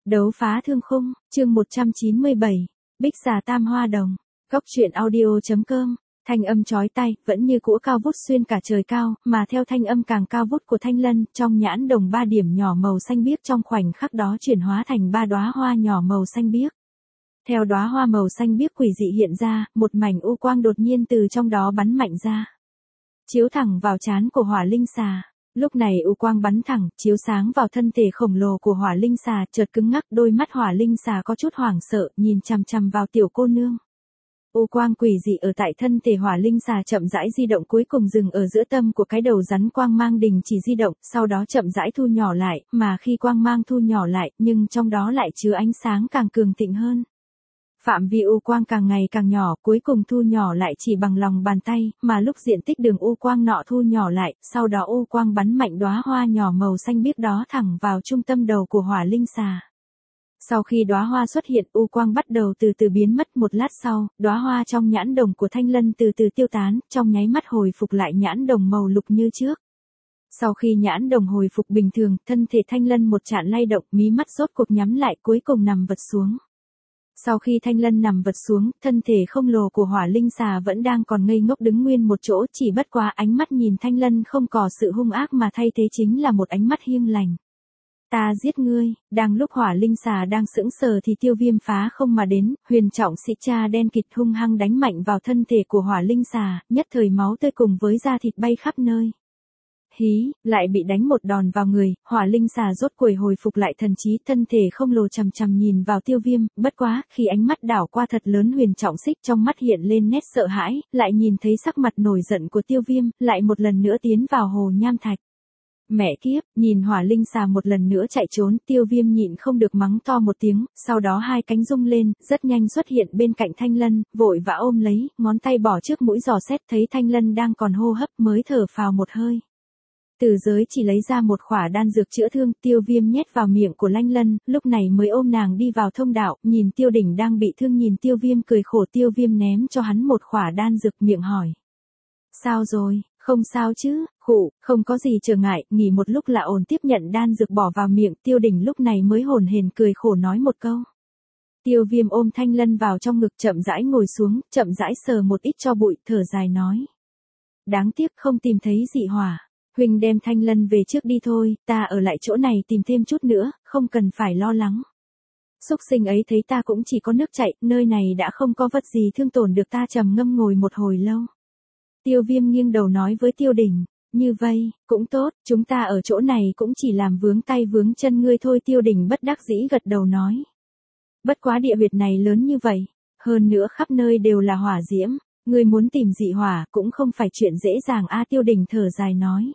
Đấu phá thương khung, chương 197, Bích xà tam hoa đồng. Góc truyện audio.com. Thanh âm chói tai, vẫn như cũ cao vút xuyên cả trời cao, mà theo thanh âm càng cao vút của Thanh Lân, trong nhãn đồng 3 điểm nhỏ màu xanh biếc trong khoảnh khắc đó chuyển hóa thành 3 đóa hoa nhỏ màu xanh biếc. Theo đóa hoa màu xanh biếc quỷ dị hiện ra, một mảnh u quang đột nhiên từ trong đó bắn mạnh ra, chiếu thẳng vào trán của Hỏa Linh xà. Lúc này u quang bắn thẳng, chiếu sáng vào thân thể khổng lồ của Hỏa Linh xà, chợt cứng ngắc, đôi mắt Hỏa Linh xà có chút hoảng sợ, nhìn chằm chằm vào tiểu cô nương. U quang quỷ dị ở tại thân thể Hỏa Linh xà chậm rãi di động, cuối cùng dừng ở giữa tâm của cái đầu rắn, quang mang đình chỉ di động, sau đó chậm rãi thu nhỏ lại, mà khi quang mang thu nhỏ lại, nhưng trong đó lại chứa ánh sáng càng cường thịnh hơn. Phạm vi u quang càng ngày càng nhỏ, cuối cùng thu nhỏ lại chỉ bằng lòng bàn tay, mà lúc diện tích đường u quang nọ thu nhỏ lại, sau đó u quang bắn mạnh đóa hoa nhỏ màu xanh biếc đó thẳng vào trung tâm đầu của Hỏa Linh xà. Sau khi đóa hoa xuất hiện, u quang bắt đầu từ từ biến mất, một lát sau, đóa hoa trong nhãn đồng của Thanh Lân từ từ tiêu tán, trong nháy mắt hồi phục lại nhãn đồng màu lục như trước. Sau khi nhãn đồng hồi phục bình thường, thân thể Thanh Lân một trận lay động, mí mắt rốt cuộc nhắm lại, cuối cùng nằm vật xuống. Sau khi Thanh Lân nằm vật xuống, thân thể không lồ của Hỏa Linh xà vẫn đang còn ngây ngốc đứng nguyên một chỗ, chỉ bất quá ánh mắt nhìn Thanh Lân không có sự hung ác mà thay thế chính là một ánh mắt hiền lành. Ta giết ngươi. Đang lúc Hỏa Linh xà đang sững sờ thì Tiêu Viêm phá không mà đến, huyền trọng sĩ cha đen kịt hung hăng đánh mạnh vào thân thể của Hỏa Linh xà, nhất thời máu tươi cùng với da thịt bay khắp nơi. Hí, lại bị đánh một đòn vào người, Hỏa Linh xà rốt cuộc hồi phục lại thần trí, thân thể không lồ chằm chằm nhìn vào Tiêu Viêm, bất quá, khi ánh mắt đảo qua thật lớn huyền trọng xích, trong mắt hiện lên nét sợ hãi, lại nhìn thấy sắc mặt nổi giận của Tiêu Viêm, lại một lần nữa tiến vào hồ nham thạch. Mẹ kiếp, nhìn Hỏa Linh xà một lần nữa chạy trốn, Tiêu Viêm nhịn không được mắng to một tiếng, sau đó hai cánh rung lên, rất nhanh xuất hiện bên cạnh Thanh Lân, vội vã ôm lấy, ngón tay bỏ trước mũi dò xét, thấy Thanh Lân đang còn hô hấp mới thở phào một hơi. Từ giới chỉ lấy ra một khỏa đan dược chữa thương, Tiêu Viêm nhét vào miệng của Thanh Lân, lúc này mới ôm nàng đi vào thông đạo, nhìn Tiêu Đỉnh đang bị thương nhìn Tiêu Viêm cười khổ, Tiêu Viêm ném cho hắn một khỏa đan dược, miệng hỏi. Sao rồi, không sao chứ, khụ, không có gì trở ngại, nghỉ một lúc là ổn, tiếp nhận đan dược bỏ vào miệng, Tiêu Đỉnh lúc này mới hổn hển cười khổ nói một câu. Tiêu Viêm ôm Thanh Lân vào trong ngực, chậm rãi ngồi xuống, chậm rãi sờ một ít cho bụi, thở dài nói. Đáng tiếc không tìm thấy dị hỏa. Huynh đem Thanh Lân về trước đi thôi, ta ở lại chỗ này tìm thêm chút nữa, không cần phải lo lắng. Súc sinh ấy thấy ta cũng chỉ có nước chảy, nơi này đã không có vật gì thương tổn được ta, trầm ngâm ngồi một hồi lâu. Tiêu Viêm nghiêng đầu nói với Tiêu Đỉnh, như vậy, cũng tốt, chúng ta ở chỗ này cũng chỉ làm vướng tay vướng chân ngươi thôi. Tiêu Đỉnh bất đắc dĩ gật đầu nói. Bất quá địa huyệt này lớn như vậy, hơn nữa khắp nơi đều là hỏa diễm, ngươi muốn tìm dị hỏa cũng không phải chuyện dễ dàng a. Tiêu Đỉnh thở dài nói.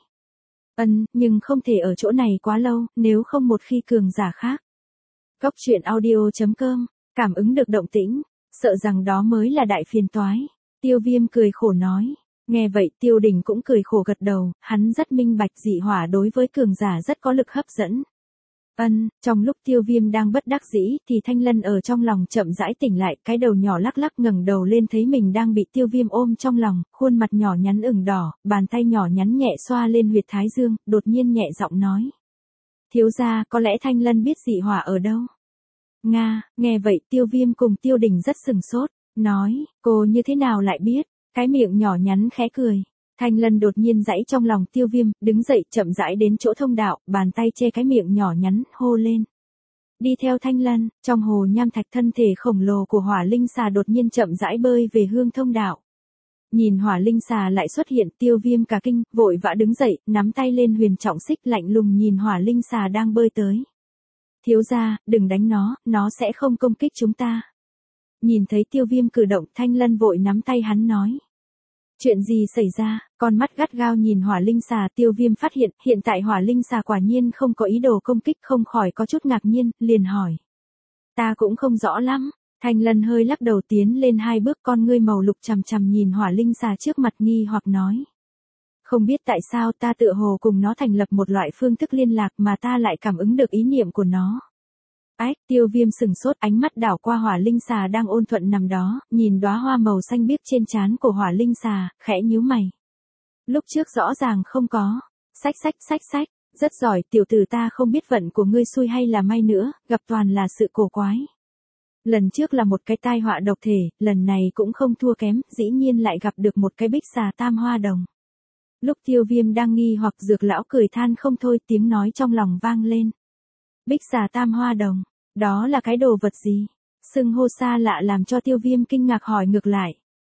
Nhưng không thể ở chỗ này quá lâu, nếu không một khi cường giả khác. Góc truyện audio.com, cảm ứng được động tĩnh, sợ rằng đó mới là đại phiền toái. Tiêu Viêm cười khổ nói. Nghe vậy Tiêu Đỉnh cũng cười khổ gật đầu, hắn rất minh bạch dị hỏa đối với cường giả rất có lực hấp dẫn. Trong lúc Tiêu Viêm đang bất đắc dĩ thì Thanh Lân ở trong lòng chậm rãi tỉnh lại, cái đầu nhỏ lắc lắc ngẩng đầu lên thấy mình đang bị Tiêu Viêm ôm trong lòng, khuôn mặt nhỏ nhắn ửng đỏ, bàn tay nhỏ nhắn nhẹ xoa lên huyệt thái dương, đột nhiên nhẹ giọng nói. Thiếu gia, có lẽ Thanh Lân biết dị hỏa ở đâu? Nga, nghe vậy Tiêu Viêm cùng Tiêu Đỉnh rất sừng sốt, nói, cô như thế nào lại biết? Cái miệng nhỏ nhắn khẽ cười. Thanh Lân đột nhiên giãy trong lòng Tiêu Viêm, đứng dậy chậm rãi đến chỗ thông đạo, bàn tay che cái miệng nhỏ nhắn, hô lên. Đi theo Thanh Lân, trong hồ nham thạch thân thể khổng lồ của Hỏa Linh xà đột nhiên chậm rãi bơi về hướng thông đạo. Nhìn Hỏa Linh xà lại xuất hiện, Tiêu Viêm cả kinh, vội vã đứng dậy, nắm tay lên huyền trọng xích, lạnh lùng nhìn Hỏa Linh xà đang bơi tới. Thiếu gia, đừng đánh nó sẽ không công kích chúng ta. Nhìn thấy Tiêu Viêm cử động, Thanh Lân vội nắm tay hắn nói. Chuyện gì xảy ra? Con mắt gắt gao nhìn Hỏa Linh xà, Tiêu Viêm phát hiện tại Hỏa Linh xà quả nhiên không có ý đồ công kích, không khỏi có chút ngạc nhiên, liền hỏi. Ta cũng không rõ lắm. Thanh Lân hơi lắc đầu tiến lên 2 bước, con ngươi màu lục chằm chằm nhìn Hỏa Linh xà trước mặt nghi hoặc nói. Không biết tại sao ta tựa hồ cùng nó thành lập một loại phương thức liên lạc mà ta lại cảm ứng được ý niệm của nó. Tiêu Viêm sừng sốt, ánh mắt đảo qua Hỏa Linh xà đang ôn thuận nằm đó, nhìn đóa hoa màu xanh biếc trên trán của Hỏa Linh xà, khẽ nhíu mày. Lúc trước rõ ràng không có. Xách. Rất giỏi, tiểu tử ta không biết vận của ngươi xui hay là may nữa, gặp toàn là sự cổ quái. Lần trước là một cái tai họa độc thể, lần này cũng không thua kém, dĩ nhiên lại gặp được một cái bích xà tam hoa đồng. Lúc Tiêu Viêm đang nghi hoặc Dược lão cười than không thôi, tiếng nói trong lòng vang lên. Bích xà tam hoa đồng, đó là cái đồ vật gì? Xưng hô xa lạ làm cho Tiêu Viêm kinh ngạc hỏi ngược lại.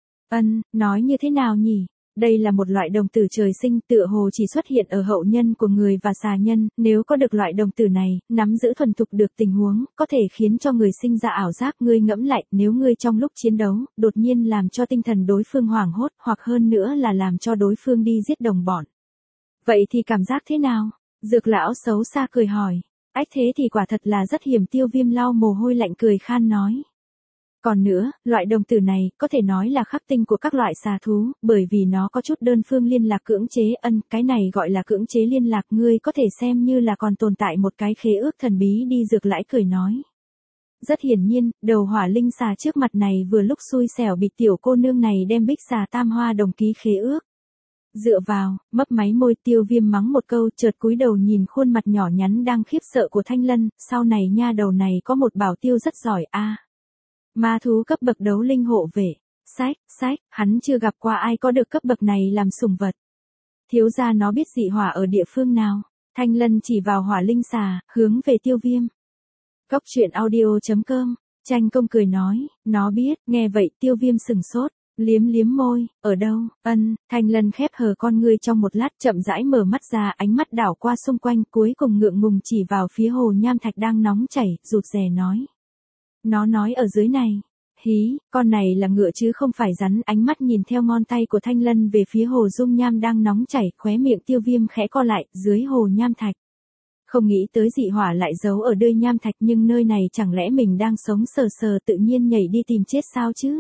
Nói như thế nào nhỉ? Đây là một loại đồng tử trời sinh, tựa hồ chỉ xuất hiện ở hậu nhân của người và xà nhân, nếu có được loại đồng tử này, nắm giữ thuần thục được tình huống, có thể khiến cho người sinh ra ảo giác. Ngươi ngẫm lại, nếu ngươi trong lúc chiến đấu, đột nhiên làm cho tinh thần đối phương hoảng hốt, hoặc hơn nữa là làm cho đối phương đi giết đồng bọn. Vậy thì cảm giác thế nào? Dược lão xấu xa cười hỏi. Ách thế thì quả thật là rất hiểm. Tiêu Viêm lau mồ hôi lạnh cười khan nói. Còn nữa, loại đồng tử này, có thể nói là khắc tinh của các loại xà thú, bởi vì nó có chút đơn phương liên lạc cưỡng chế. Cái này gọi là cưỡng chế liên lạc, ngươi có thể xem như là còn tồn tại một cái khế ước thần bí đi. Dược lão cười nói. Rất hiển nhiên, đầu hỏa linh xà trước mặt này vừa lúc xui xẻo bị tiểu cô nương này đem bích xà tam hoa đồng ký khế ước. Dựa vào, mấp máy môi. Tiêu Viêm mắng một câu, chợt cúi đầu nhìn khuôn mặt nhỏ nhắn đang khiếp sợ của Thanh Lân, sau này nha đầu này có một bảo tiêu rất giỏi a. Ma thú cấp bậc đấu linh hộ vệ. Sách, hắn chưa gặp qua ai có được cấp bậc này làm sủng vật. Thiếu gia nó biết dị hỏa ở địa phương nào? Thanh Lân chỉ vào hỏa linh xà, hướng về Tiêu Viêm. Cốc truyện audio.com, Tranh Công cười nói, nó biết. Nghe vậy Tiêu Viêm sừng sốt, liếm môi, ở đâu? Thanh Lân khép hờ con ngươi trong một lát, chậm rãi mở mắt ra, ánh mắt đảo qua xung quanh, cuối cùng ngượng ngùng chỉ vào phía hồ nham thạch đang nóng chảy, rụt rè nói. Nó nói ở dưới này. Hí, con này là ngựa chứ không phải rắn. Ánh mắt nhìn theo ngón tay của Thanh Lân về phía hồ dung nham đang nóng chảy, khóe miệng Tiêu Viêm khẽ co lại, dưới hồ nham thạch. Không nghĩ tới dị hỏa lại giấu ở đơi nham thạch, nhưng nơi này chẳng lẽ mình đang sống sờ tự nhiên nhảy đi tìm chết sao chứ?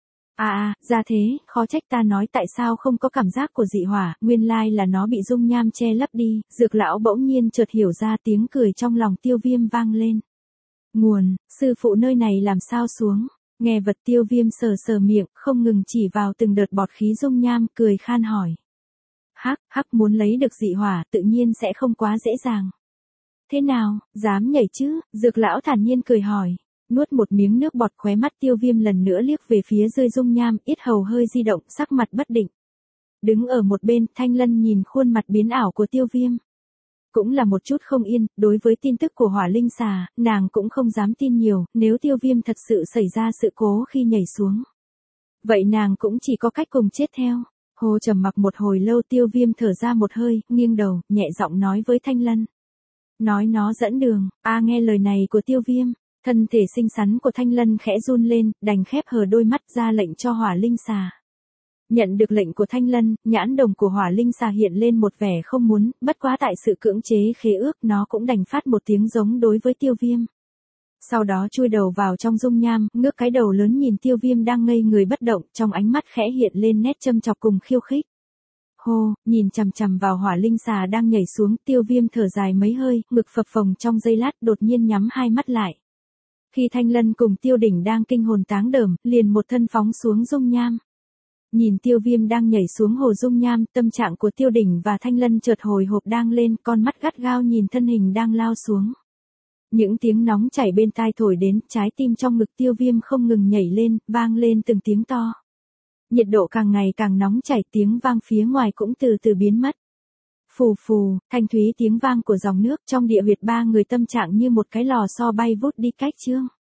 Ra thế, khó trách ta nói tại sao không có cảm giác của dị hỏa, nguyên lai là nó bị dung nham che lấp đi. Dược lão bỗng nhiên chợt hiểu ra, tiếng cười trong lòng Tiêu Viêm vang lên. Nguồn, sư phụ nơi này làm sao xuống? Nghe vật. Tiêu Viêm sờ miệng, không ngừng chỉ vào từng đợt bọt khí dung nham, cười khan hỏi. Hắc muốn lấy được dị hỏa, tự nhiên sẽ không quá dễ dàng. Thế nào, dám nhảy chứ? Dược lão thản nhiên cười hỏi. Nuốt một miếng nước bọt, khóe mắt Tiêu Viêm lần nữa liếc về phía rơi dung nham, yết hầu hơi di động, sắc mặt bất định. Đứng ở một bên, Thanh Lân nhìn khuôn mặt biến ảo của Tiêu Viêm. Cũng là một chút không yên, đối với tin tức của hỏa linh xà, nàng cũng không dám tin nhiều, nếu Tiêu Viêm thật sự xảy ra sự cố khi nhảy xuống. Vậy nàng cũng chỉ có cách cùng chết theo. Hồ trầm mặc một hồi lâu, Tiêu Viêm thở ra một hơi, nghiêng đầu, nhẹ giọng nói với Thanh Lân. Nói nó dẫn đường. Nghe lời này của Tiêu Viêm, thân thể xinh xắn của Thanh Lân khẽ run lên, đành khép hờ đôi mắt ra lệnh cho hỏa linh xà. Nhận được lệnh của Thanh Lân, nhãn đồng của hỏa linh xà hiện lên một vẻ không muốn, bất quá tại sự cưỡng chế khế ước, nó cũng đành phát một tiếng giống đối với Tiêu Viêm. Sau đó chui đầu vào trong dung nham, ngước cái đầu lớn nhìn Tiêu Viêm đang ngây người bất động, trong ánh mắt khẽ hiện lên nét châm chọc cùng khiêu khích. Hô, nhìn chằm chằm vào hỏa linh xà đang nhảy xuống, Tiêu Viêm thở dài mấy hơi, ngực phập phồng trong giây lát, đột nhiên nhắm hai mắt lại. Khi Thanh Lân cùng Tiêu Đỉnh đang kinh hồn táng đờm, liền một thân phóng xuống dung nham. Nhìn Tiêu Viêm đang nhảy xuống hồ dung nham, tâm trạng của Tiêu Đỉnh và Thanh Lân chợt hồi hộp đang lên, con mắt gắt gao nhìn thân hình đang lao xuống. Những tiếng nóng chảy bên tai thổi đến, trái tim trong ngực Tiêu Viêm không ngừng nhảy lên, vang lên từng tiếng to. Nhiệt độ càng ngày càng nóng chảy, tiếng vang phía ngoài cũng từ từ biến mất. Phù phù, thanh thúy tiếng vang của dòng nước trong địa huyệt ba người, tâm trạng như một cái lò xo bay vút đi cách chương.